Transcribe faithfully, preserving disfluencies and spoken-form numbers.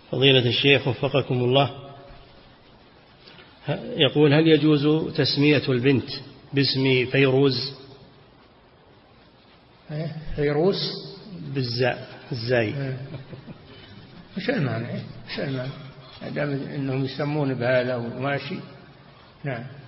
فضيلة الشيخ وفقكم الله، يقول: هل يجوز تسمية البنت باسم فيروز؟ فيروز بالزاء الزاي. وش المعنى؟ وش المعنى؟ دام انهم يسمون بهذا وماشي. نعم.